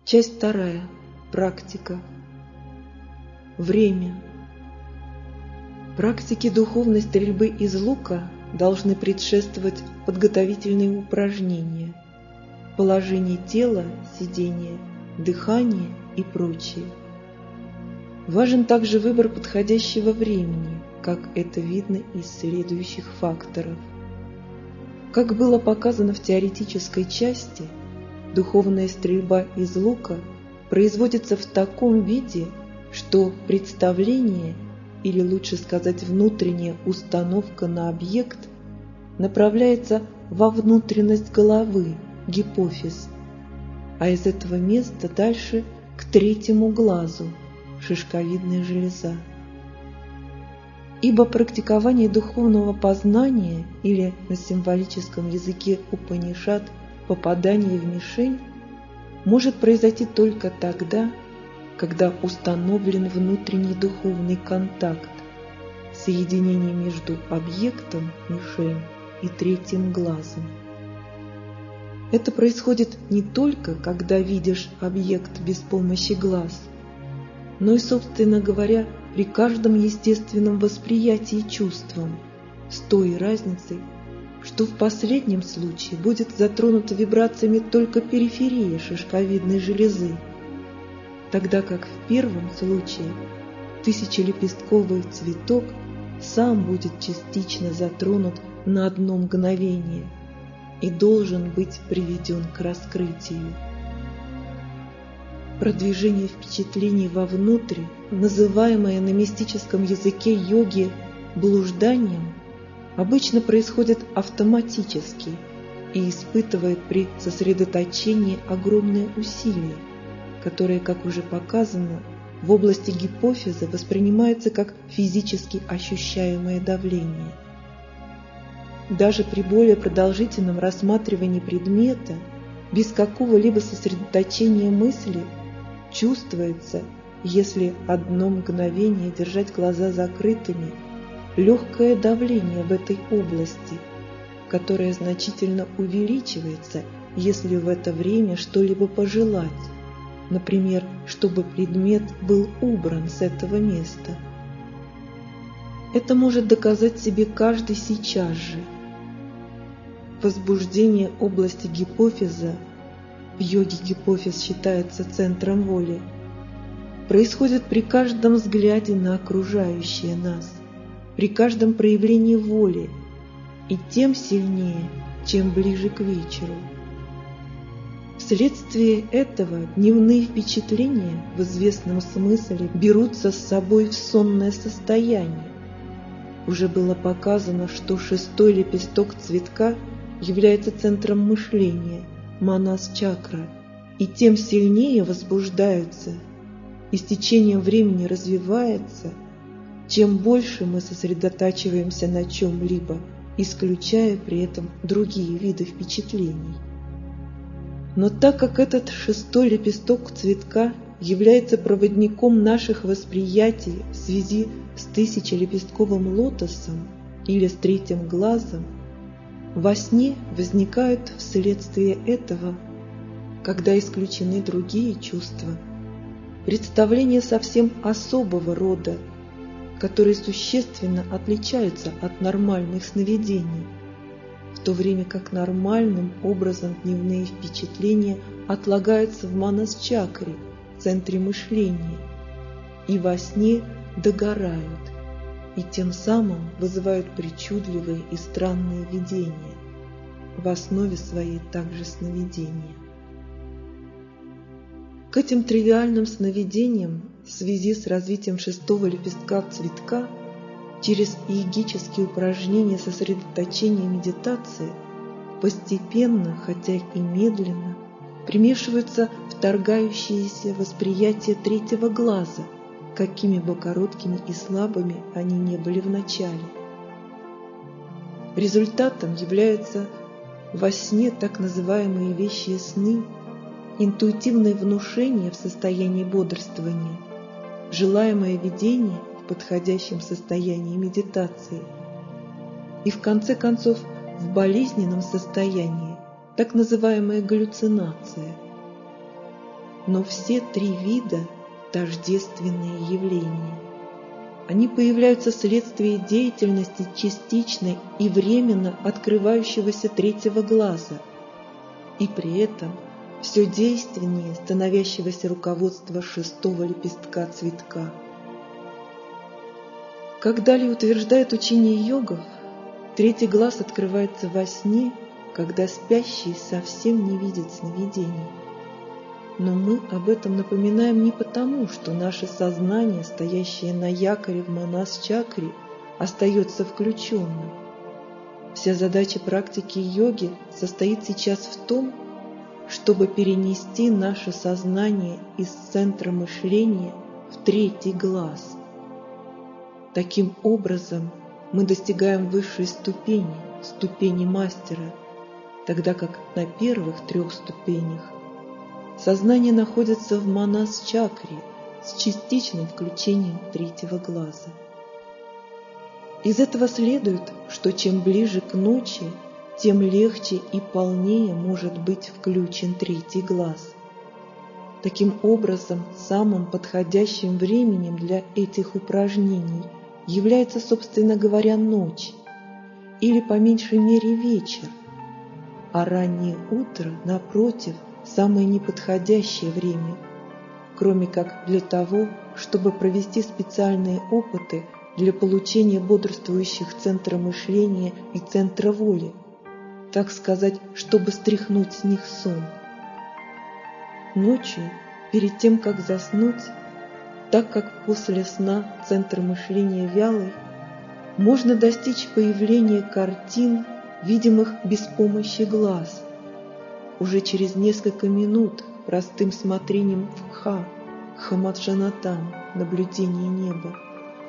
Часть 2. Практика. Время. Практике духовной стрельбы из лука должны предшествовать подготовительные упражнения, положение тела, сидение, дыхание и прочее. Важен также выбор подходящего времени, как это видно из следующих факторов. Как было показано в теоретической части, духовная стрельба из лука производится в таком виде, что представление, или лучше сказать внутренняя установка на объект, направляется во внутренность головы, гипофиз, а из этого места дальше к третьему глазу, шишковидная железа. Ибо практикование духовного познания, или на символическом языке Упанишад попадание в мишень, может произойти только тогда, когда установлен внутренний духовный контакт, соединение между объектом, мишень, и третьим глазом. Это происходит не только, когда видишь объект без помощи глаз, но и, собственно говоря, при каждом естественном восприятии чувством, с той разницей, что в последнем случае будет затронута вибрациями только периферия шишковидной железы, тогда как в первом случае тысячелепестковый цветок сам будет частично затронут на одно мгновение и должен быть приведен к раскрытию. Продвижение впечатлений вовнутрь, называемое на мистическом языке йоги блужданием, обычно происходит автоматически и испытывает при сосредоточении огромные усилия, которое, как уже показано, в области гипофиза воспринимается как физически ощущаемое давление. Даже при более продолжительном рассматривании предмета, без какого-либо сосредоточения мысли, чувствуется, если одно мгновение держать глаза закрытыми, легкое давление в этой области, которое значительно увеличивается, если в это время что-либо пожелать, например, чтобы предмет был убран с этого места. Это может доказать себе каждый сейчас же. Возбуждение области гипофиза, в йоге гипофиз считается центром воли, происходит при каждом взгляде на окружающее нас, при каждом проявлении воли, и тем сильнее, чем ближе к вечеру. Вследствие этого дневные впечатления в известном смысле берутся с собой в сонное состояние. Уже было показано, что шестой лепесток цветка является центром мышления, манас-чакра, и тем сильнее возбуждаются и с течением времени развивается, чем больше мы сосредотачиваемся на чем-либо, исключая при этом другие виды впечатлений. Но так как этот шестой лепесток цветка является проводником наших восприятий в связи с тысячелепестковым лотосом или с третьим глазом, во сне возникают вследствие этого, когда исключены другие чувства, представления совсем особого рода, которые существенно отличаются от нормальных сновидений, в то время как нормальным образом дневные впечатления отлагаются в манас-чакре, центре мышления, и во сне догорают, и тем самым вызывают причудливые и странные видения, в основе своей также сновидения. К этим тривиальным сновидениям в связи с развитием шестого лепестка цветка через йогические упражнения сосредоточения и медитации постепенно, хотя и медленно, примешиваются вторгающиеся восприятия третьего глаза, какими бы короткими и слабыми они не были в начале. Результатом являются во сне так называемые вещие сны, интуитивное внушение в состоянии бодрствования, желаемое видение в подходящем состоянии медитации и, в конце концов, в болезненном состоянии так называемая галлюцинация. но все три вида – тождественные явления. Они появляются вследствие деятельности частично и временно открывающегося третьего глаза, и при этом все действеннее становящегося руководства шестого лепестка цветка. Как далее утверждает учение йогов, третий глаз открывается во сне, когда спящий совсем не видит сновидений. Но мы об этом напоминаем не потому, что наше сознание, стоящее на якоре в манас-чакре, остается включенным. Вся задача практики йоги состоит сейчас в том, чтобы перенести наше сознание из центра мышления в третий глаз. Таким образом, мы достигаем высшей ступени, ступени мастера, тогда как на первых трех ступенях сознание находится в манас-чакре с частичным включением третьего глаза. Из этого следует, что чем ближе к ночи, тем легче и полнее может быть включен третий глаз. Таким образом, самым подходящим временем для этих упражнений является, собственно говоря, ночь, или по меньшей мере вечер, а раннее утро, напротив, самое неподходящее время, кроме как для того, чтобы провести специальные опыты для получения бодрствующих центра мышления и центра воли, так сказать, чтобы стряхнуть с них сон. Ночью, перед тем, как заснуть, так как после сна центр мышления вялый, можно достичь появления картин, видимых без помощи глаз, уже через несколько минут простым смотрением в кха, хамаджанатам, наблюдение неба.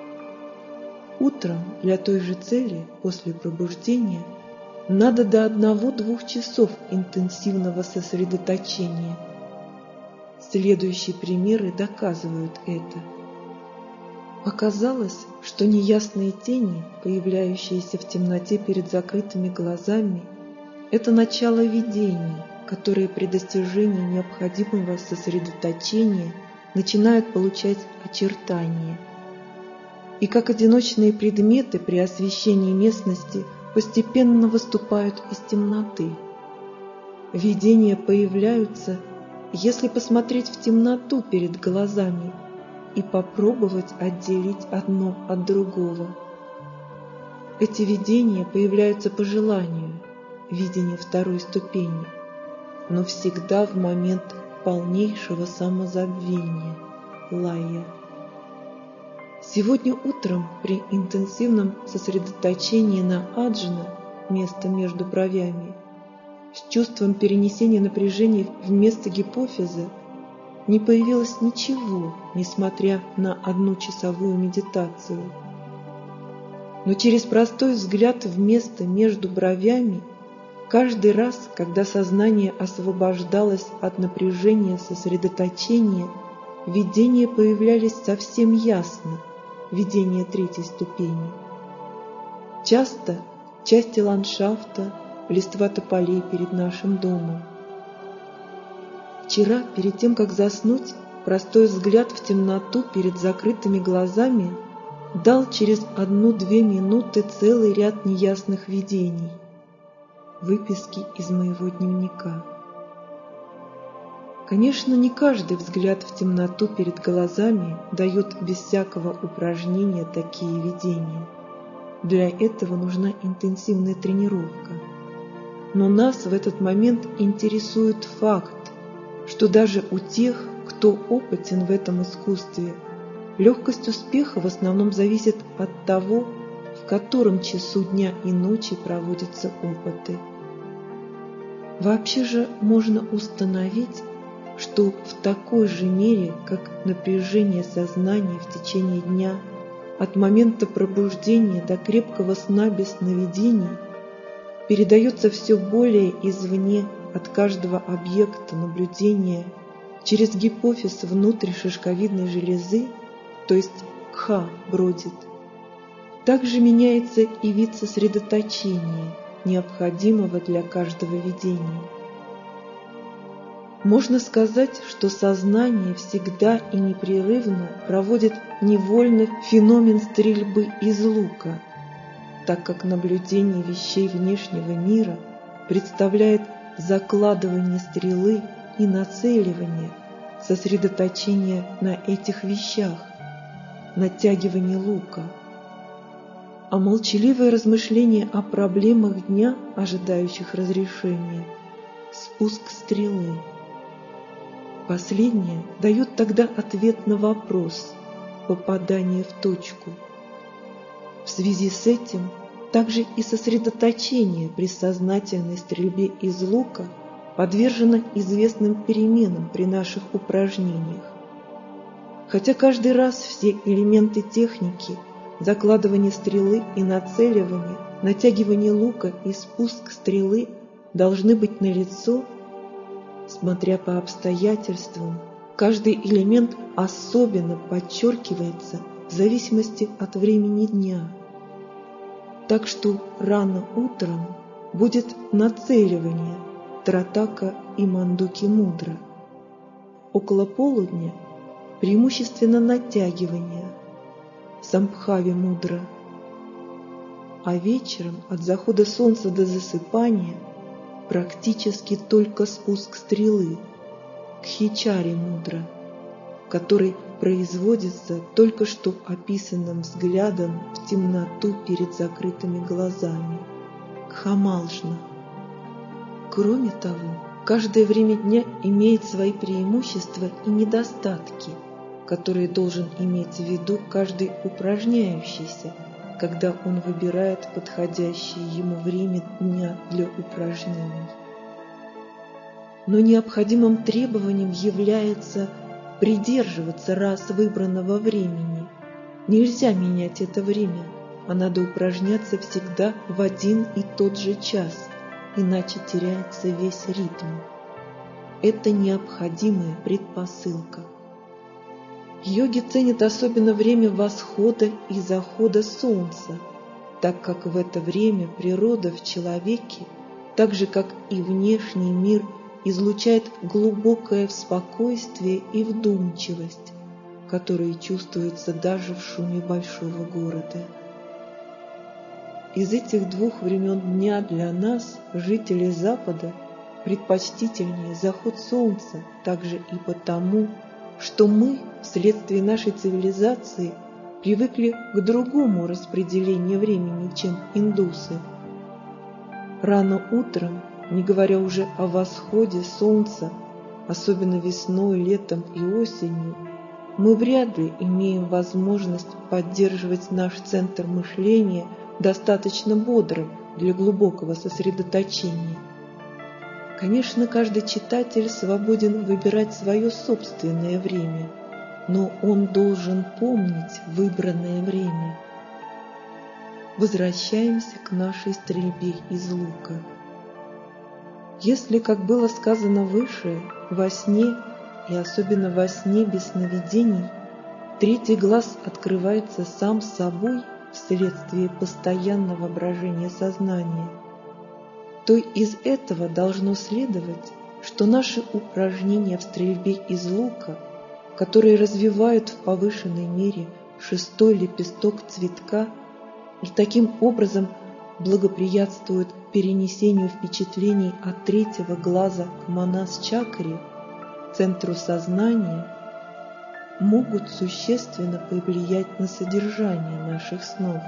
Утром для той же цели, после пробуждения, надо до 1-2 часов интенсивного сосредоточения. Следующие примеры доказывают это. Оказалось, что неясные тени, появляющиеся в темноте перед закрытыми глазами, это начало видений, которые при достижении необходимого сосредоточения начинают получать очертания. И как одиночные предметы при освещении местности постепенно выступают из темноты. Видения появляются, если посмотреть в темноту перед глазами и попробовать отделить одно от другого. Эти видения появляются по желанию, видение второй ступени, но всегда в момент полнейшего самозабвения, лая. Сегодня утром при интенсивном сосредоточении на аджна, место между бровями, с чувством перенесения напряжения в место гипофиза, не появилось ничего, несмотря на 1-часовую медитацию. Но через простой взгляд в место между бровями, каждый раз, когда сознание освобождалось от напряжения сосредоточения, видения появлялись совсем ясно, видение третьей ступени. Часто части ландшафта, листва тополей перед нашим домом. Вчера, перед тем, как заснуть, простой взгляд в темноту перед закрытыми глазами дал через 1-2 минуты целый ряд неясных видений. Выписки из моего дневника. Конечно, не каждый взгляд в темноту перед глазами дает без всякого упражнения такие видения. Для этого нужна интенсивная тренировка. Но нас в этот момент интересует факт, что даже у тех, кто опытен в этом искусстве, легкость успеха в основном зависит от того, в котором часу дня и ночи проводятся опыты. Вообще же можно установить, что в такой же мере, как напряжение сознания в течение дня от момента пробуждения до крепкого сна без сновидений передается все более извне от каждого объекта наблюдения через гипофиз внутрь шишковидной железы, то есть кха бродит. Также меняется и вид сосредоточения, необходимого для каждого видения. Можно сказать, что сознание всегда и непрерывно проводит невольно феномен стрельбы из лука, так как наблюдение вещей внешнего мира представляет закладывание стрелы и нацеливание, сосредоточение на этих вещах, натягивание лука. А молчаливое размышление о проблемах дня, ожидающих разрешения, спуск стрелы. Последнее дает тогда ответ на вопрос, попадание в точку. В связи с этим также и сосредоточение при сознательной стрельбе из лука подвержено известным переменам при наших упражнениях. Хотя каждый раз все элементы техники, закладывание стрелы и нацеливание, натягивание лука и спуск стрелы должны быть налицо, смотря по обстоятельствам, каждый элемент особенно подчеркивается в зависимости от времени дня. Так что рано утром будет нацеливание Тратака и Мандуки Мудра. Около полудня преимущественно натягивание Самбхави Мудра. А вечером от захода солнца до засыпания практически только спуск стрелы Кхичари Мудра, который производится только что описанным взглядом в темноту перед закрытыми глазами Кхамалжна. Кроме того, каждое время дня имеет свои преимущества и недостатки, которые должен иметь в виду каждый упражняющийся, когда он выбирает подходящее ему время дня для упражнений. Но необходимым требованием является придерживаться раз выбранного времени. Нельзя менять это время, а надо упражняться всегда в один и тот же час, иначе теряется весь ритм. Это необходимая предпосылка. Йоги ценят особенно время восхода и захода солнца, так как в это время природа в человеке, так же как и внешний мир, излучает глубокое спокойствие и вдумчивость, которые чувствуются даже в шуме большого города. Из этих двух времен дня для нас, жителей Запада, предпочтительнее заход солнца также и потому, что мы, вследствие нашей цивилизации, привыкли к другому распределению времени, чем индусы. Рано утром, не говоря уже о восходе солнца, особенно весной, летом и осенью, мы вряд ли имеем возможность поддерживать наш центр мышления достаточно бодрым для глубокого сосредоточения. Конечно, каждый читатель свободен выбирать свое собственное время, но он должен помнить выбранное время. Возвращаемся к нашей стрельбе из лука. Если, как было сказано выше, во сне, и особенно во сне без сновидений, третий глаз открывается сам собой вследствие постоянного брожения сознания, то из этого должно следовать, что наши упражнения в стрельбе из лука, которые развивают в повышенной мере шестой лепесток цветка и таким образом благоприятствуют перенесению впечатлений от третьего глаза к Манас-чакре, центру сознания, могут существенно повлиять на содержание наших снов.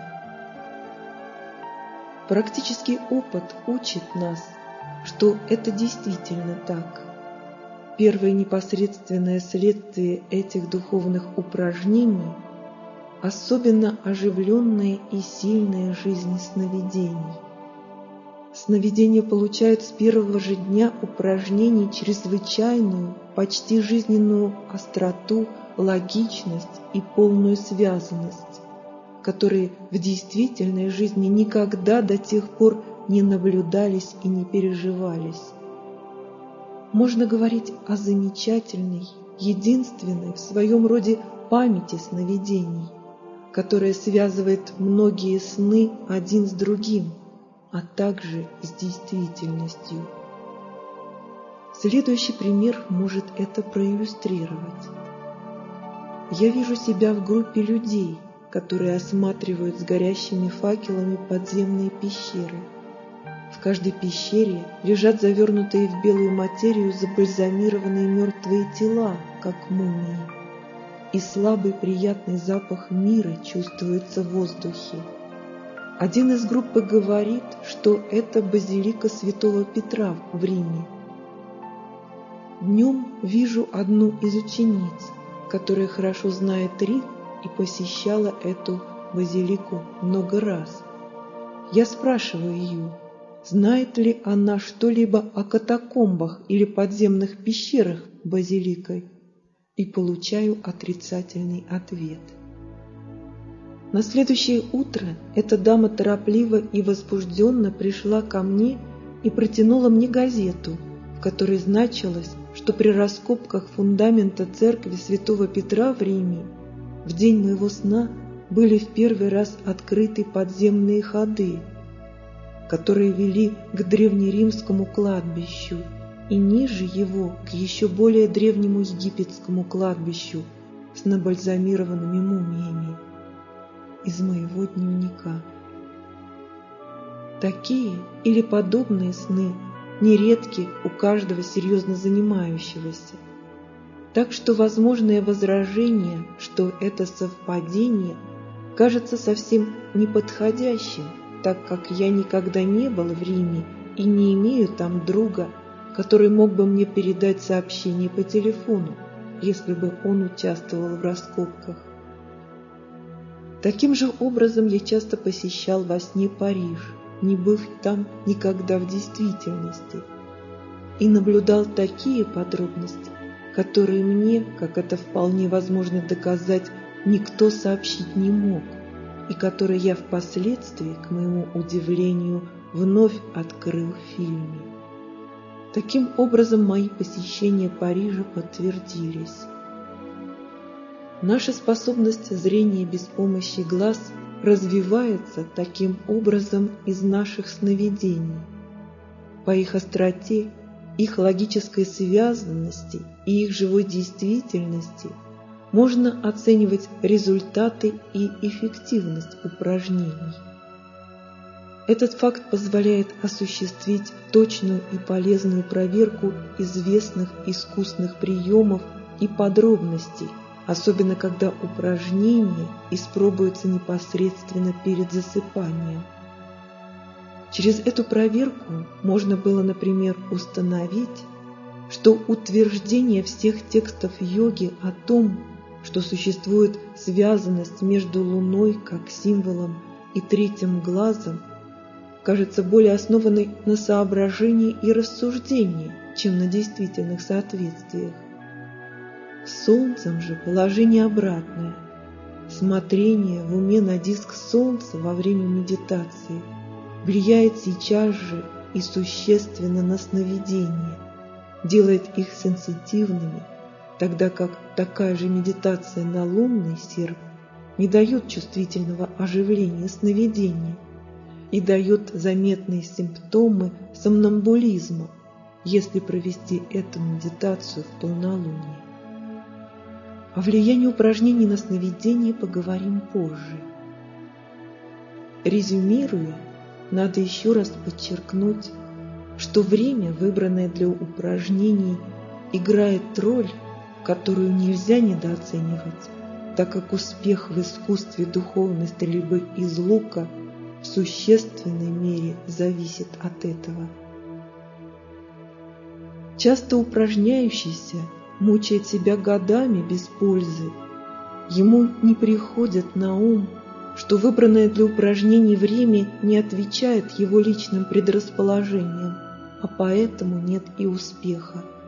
Практический опыт учит нас, что это действительно так. Первое непосредственное следствие этих духовных упражнений – особенно оживленная и сильная жизнь сновидений. Сновидения получают с первого же дня упражнений чрезвычайную, почти жизненную остроту, логичность и полную связанность, которые в действительной жизни никогда до тех пор не наблюдались и не переживались. Можно говорить о замечательной, единственной в своем роде памяти сновидений, которая связывает многие сны один с другим, а также с действительностью. Следующий пример может это проиллюстрировать. Я вижу себя в группе людей, которые осматривают с горящими факелами подземные пещеры. В каждой пещере лежат завернутые в белую материю забальзамированные мертвые тела, как мумии, и слабый приятный запах мира чувствуется в воздухе. Один из группы говорит, что это базилика Святого Петра в Риме. Днем вижу одну из учениц, которая хорошо знает Рим и посещала эту базилику много раз. Я спрашиваю ее, знает ли она что-либо о катакомбах или подземных пещерах базиликой, и получаю отрицательный ответ. На следующее утро эта дама торопливо и возбужденно пришла ко мне и протянула мне газету, в которой значилось, что при раскопках фундамента церкви Святого Петра в Риме в день моего сна были в первый раз открыты подземные ходы, которые вели к древнеримскому кладбищу и ниже его к еще более древнему египетскому кладбищу с набальзамированными мумиями. Из моего дневника. Такие или подобные сны нередки у каждого серьезно занимающегося. Так что возможное возражение, что это совпадение, кажется совсем неподходящим, так как я никогда не был в Риме и не имею там друга, который мог бы мне передать сообщение по телефону, если бы он участвовал в раскопках. Таким же образом я часто посещал во сне Париж, не быв там никогда в действительности, и наблюдал такие подробности, которые мне, как это вполне возможно доказать, никто сообщить не мог, и которые я впоследствии, к моему удивлению, вновь открыл в фильме. Таким образом, мои посещения Парижа подтвердились. Наша способность зрения без помощи глаз развивается таким образом из наших сновидений. По их остроте, их логической связанности и их живой действительности можно оценивать результаты и эффективность упражнений. Этот факт позволяет осуществить точную и полезную проверку известных искусных приемов и подробностей, особенно когда упражнения испробуются непосредственно перед засыпанием. Через эту проверку можно было, например, установить, что утверждение всех текстов йоги о том, что существует связанность между Луной как символом и третьим глазом, кажется более основанной на соображении и рассуждении, чем на действительных соответствиях. С Солнцем же положение обратное. Смотрение в уме на диск Солнца во время медитации влияет сейчас же и существенно на сновидения, делает их сенситивными, тогда как такая же медитация на лунный серп не дает чувствительного оживления сновидения и дает заметные симптомы сомнамбулизма, если провести эту медитацию в полнолуние. О влиянии упражнений на сновидение поговорим позже. Резюмируя, надо еще раз подчеркнуть, что время, выбранное для упражнений, играет роль, которую нельзя недооценивать, так как успех в искусстве духовной стрельбы из лука в существенной мере зависит от этого. Часто упражняющийся мучает себя годами без пользы. Ему не приходит на ум, что выбранное для упражнений время не отвечает его личным предрасположениям, а поэтому нет и успеха.